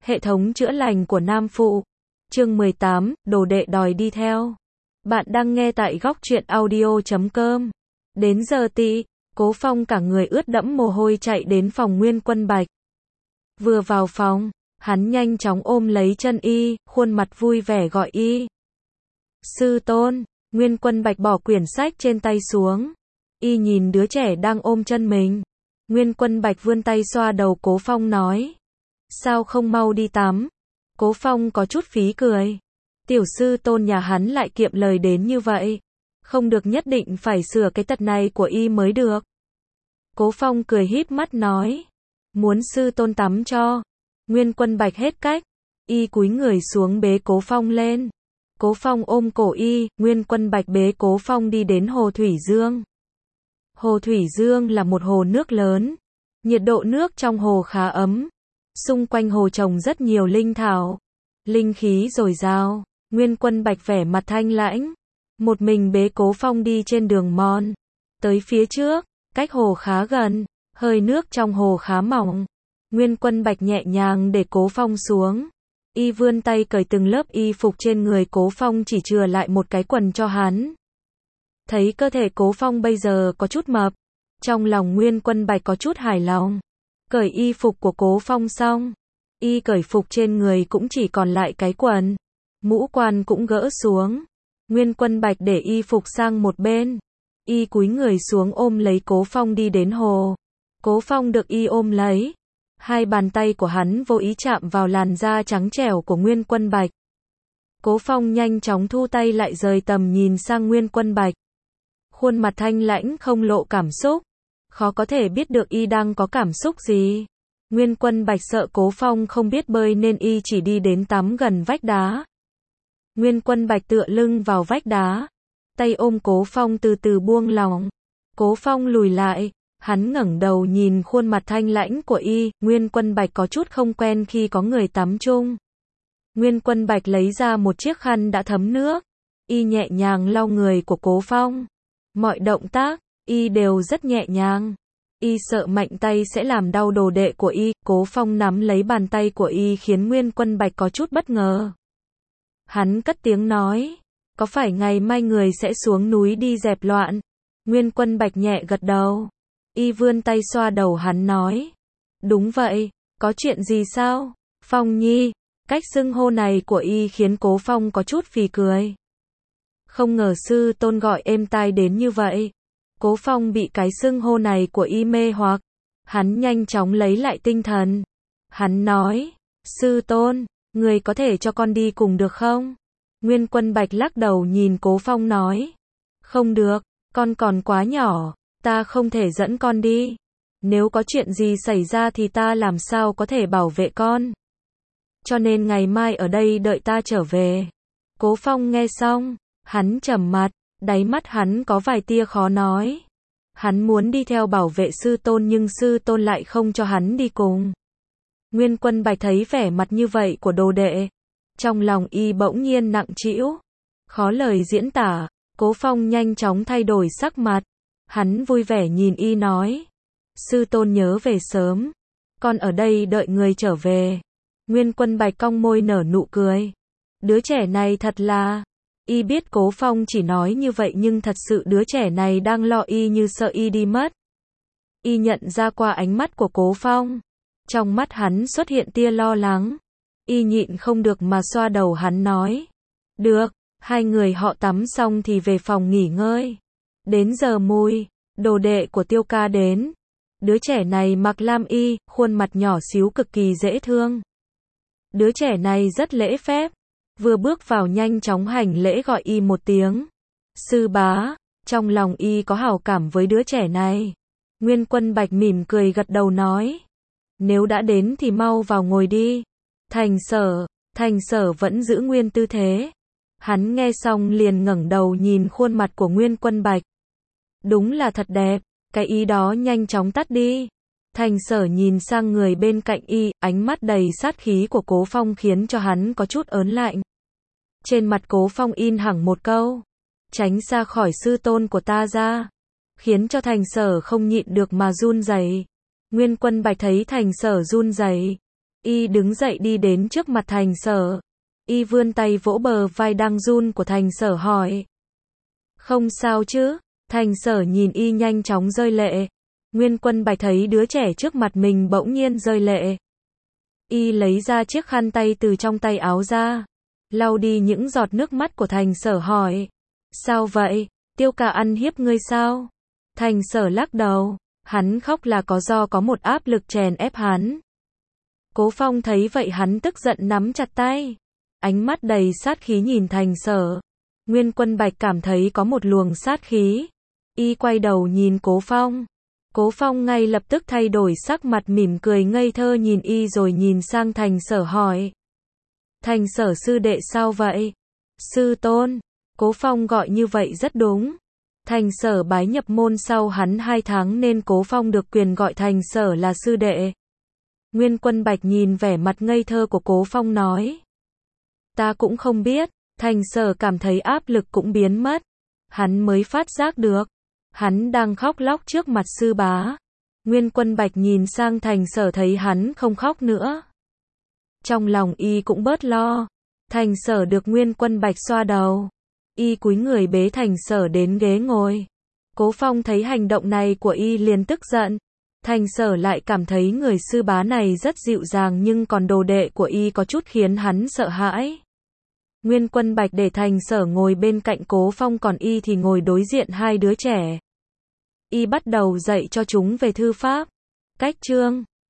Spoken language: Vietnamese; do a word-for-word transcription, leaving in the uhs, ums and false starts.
Hệ thống chữa lành của Nam Phụ. Chương mười tám, đồ đệ đòi đi theo. Bạn đang nghe tại góc truyện audio chấm com. Đến giờ tí, Cố Phong cả người ướt đẫm mồ hôi chạy đến phòng Nguyên Quân Bạch. Vừa vào phòng, hắn nhanh chóng ôm lấy chân y, khuôn mặt vui vẻ gọi y. Sư tôn. Nguyên Quân Bạch bỏ quyển sách trên tay xuống. Y nhìn đứa trẻ đang ôm chân mình. Nguyên Quân Bạch vươn tay xoa đầu Cố Phong nói. Sao không mau đi tắm? Cố Phong có chút phí cười. Tiểu sư tôn nhà hắn lại kiệm lời đến như vậy. Không được, nhất định phải sửa cái tật này của y mới được. Cố Phong cười híp mắt nói. Muốn sư tôn tắm cho. Nguyên Quân Bạch hết cách. Y cúi người xuống bế Cố Phong lên. Cố Phong ôm cổ y, Nguyên Quân Bạch bế Cố Phong đi đến Hồ Thủy Dương. Hồ Thủy Dương là một hồ nước lớn. Nhiệt độ nước trong hồ khá ấm. Xung quanh hồ trồng rất nhiều linh thảo. Linh khí dồi dào. Nguyên Quân Bạch vẻ mặt thanh lãnh. Một mình bế Cố Phong đi trên đường mòn. Tới phía trước, cách hồ khá gần. Hơi nước trong hồ khá mỏng. Nguyên Quân Bạch nhẹ nhàng để Cố Phong xuống. Y vươn tay cởi từng lớp y phục trên người Cố Phong, chỉ chừa lại một cái quần cho hắn. Thấy cơ thể Cố Phong bây giờ có chút mập. Trong lòng Nguyên Quân Bạch có chút hài lòng. Cởi y phục của Cố Phong xong. Y cởi phục trên người cũng chỉ còn lại cái quần. Mũ quan cũng gỡ xuống. Nguyên Quân Bạch để y phục sang một bên. Y cúi người xuống ôm lấy Cố Phong đi đến hồ. Cố Phong được y ôm lấy. Hai bàn tay của hắn vô ý chạm vào làn da trắng trẻo của Nguyên Quân Bạch. Cố Phong nhanh chóng thu tay lại, rời tầm nhìn sang Nguyên Quân Bạch. Khuôn mặt thanh lãnh không lộ cảm xúc. Khó có thể biết được y đang có cảm xúc gì. Nguyên Quân Bạch sợ Cố Phong không biết bơi nên y chỉ đi đến tắm gần vách đá. Nguyên Quân Bạch tựa lưng vào vách đá. Tay ôm Cố Phong từ từ buông lỏng. Cố Phong lùi lại. Hắn ngẩng đầu nhìn khuôn mặt thanh lãnh của y. Nguyên Quân Bạch có chút không quen khi có người tắm chung. Nguyên Quân Bạch lấy ra một chiếc khăn đã thấm nước. Y nhẹ nhàng lau người của Cố Phong. Mọi động tác, y đều rất nhẹ nhàng. Y sợ mạnh tay sẽ làm đau đồ đệ của y. Cố Phong nắm lấy bàn tay của y khiến Nguyên Quân Bạch có chút bất ngờ. Hắn cất tiếng nói. Có phải ngày mai người sẽ xuống núi đi dẹp loạn? Nguyên Quân Bạch nhẹ gật đầu. Y vươn tay xoa đầu hắn nói. Đúng vậy, có chuyện gì sao? Phong Nhi. Cách xưng hô này của y khiến Cố Phong có chút phì cười. Không ngờ sư tôn gọi êm tai đến như vậy. Cố Phong bị cái xưng hô này của y mê hoặc. Hắn nhanh chóng lấy lại tinh thần. Hắn nói. Sư tôn, người có thể cho con đi cùng được không? Nguyên Quân Bạch lắc đầu nhìn Cố Phong nói. Không được, con còn quá nhỏ. Ta không thể dẫn con đi. Nếu có chuyện gì xảy ra thì ta làm sao có thể bảo vệ con. Cho nên ngày mai ở đây đợi ta trở về. Cố Phong nghe xong. Hắn trầm mặt. Đáy mắt hắn có vài tia khó nói. Hắn muốn đi theo bảo vệ sư tôn nhưng sư tôn lại không cho hắn đi cùng. Nguyên Quân Bạch thấy vẻ mặt như vậy của đồ đệ. Trong lòng y bỗng nhiên nặng trĩu. Khó lời diễn tả. Cố Phong nhanh chóng thay đổi sắc mặt. Hắn vui vẻ nhìn y nói. Sư tôn nhớ về sớm. Con ở đây đợi người trở về. Nguyên Quân Bạch cong môi nở nụ cười. Đứa trẻ này thật là. Y biết Cố Phong chỉ nói như vậy nhưng thật sự đứa trẻ này đang lo y như sợ y đi mất. Y nhận ra qua ánh mắt của Cố Phong. Trong mắt hắn xuất hiện tia lo lắng. Y nhịn không được mà xoa đầu hắn nói. Được, hai người họ tắm xong thì về phòng nghỉ ngơi. Đến giờ mùi, đồ đệ của Tiêu ca đến. Đứa trẻ này mặc lam y, khuôn mặt nhỏ xíu cực kỳ dễ thương. Đứa trẻ này rất lễ phép. Vừa bước vào nhanh chóng hành lễ gọi y một tiếng. Sư bá, trong lòng y có hảo cảm với đứa trẻ này. Nguyên Quân Bạch mỉm cười gật đầu nói. Nếu đã đến thì mau vào ngồi đi. Thành Sở, Thành Sở vẫn giữ nguyên tư thế. Hắn nghe xong liền ngẩng đầu nhìn khuôn mặt của Nguyên Quân Bạch. Đúng là thật đẹp, cái ý đó nhanh chóng tắt đi. Thành Sở nhìn sang người bên cạnh y, ánh mắt đầy sát khí của Cố Phong khiến cho hắn có chút ớn lạnh. Trên mặt Cố Phong in hẳn một câu. Tránh xa khỏi sư tôn của ta ra. Khiến cho Thành Sở không nhịn được mà run rẩy. Nguyên Quân Bạch thấy Thành Sở run rẩy. Y đứng dậy đi đến trước mặt Thành Sở. Y vươn tay vỗ bờ vai đang run của Thành Sở hỏi. Không sao chứ? Thành Sở nhìn Y nhanh chóng rơi lệ. Nguyên Quân Bạch thấy đứa trẻ trước mặt mình bỗng nhiên rơi lệ. Y lấy ra chiếc khăn tay từ trong tay áo ra, lau đi những giọt nước mắt của Thành Sở hỏi. Sao vậy? Tiêu ca ăn hiếp ngươi sao? Thành Sở lắc đầu. Hắn khóc là có do có một áp lực chèn ép hắn. Cố Phong thấy vậy hắn tức giận nắm chặt tay. Ánh mắt đầy sát khí nhìn Thành Sở. Nguyên Quân Bạch cảm thấy có một luồng sát khí. Y quay đầu nhìn Cố Phong. Cố Phong ngay lập tức thay đổi sắc mặt mỉm cười ngây thơ nhìn Y rồi nhìn sang Thành Sở hỏi. Thành Sở sư đệ sao vậy? Sư tôn. Cố Phong gọi như vậy rất đúng. Thành Sở bái nhập môn sau hắn hai tháng nên Cố Phong được quyền gọi Thành Sở là sư đệ. Nguyên Quân Bạch nhìn vẻ mặt ngây thơ của Cố Phong nói. Ta cũng không biết. Thành Sở cảm thấy áp lực cũng biến mất. Hắn mới phát giác được. Hắn đang khóc lóc trước mặt sư bá. Nguyên Quân Bạch nhìn sang Thành Sở thấy hắn không khóc nữa. Trong lòng Y cũng bớt lo. Thành Sở được Nguyên Quân Bạch xoa đầu. Y cúi người bế Thành Sở đến ghế ngồi. Cố Phong thấy hành động này của Y liền tức giận. Thành Sở lại cảm thấy người sư bá này rất dịu dàng nhưng còn đồ đệ của Y có chút khiến hắn sợ hãi. Nguyên Quân Bạch để Thành Sở ngồi bên cạnh Cố Phong còn Y thì ngồi đối diện hai đứa trẻ. Y bắt đầu dạy cho chúng về thư pháp, cách chương.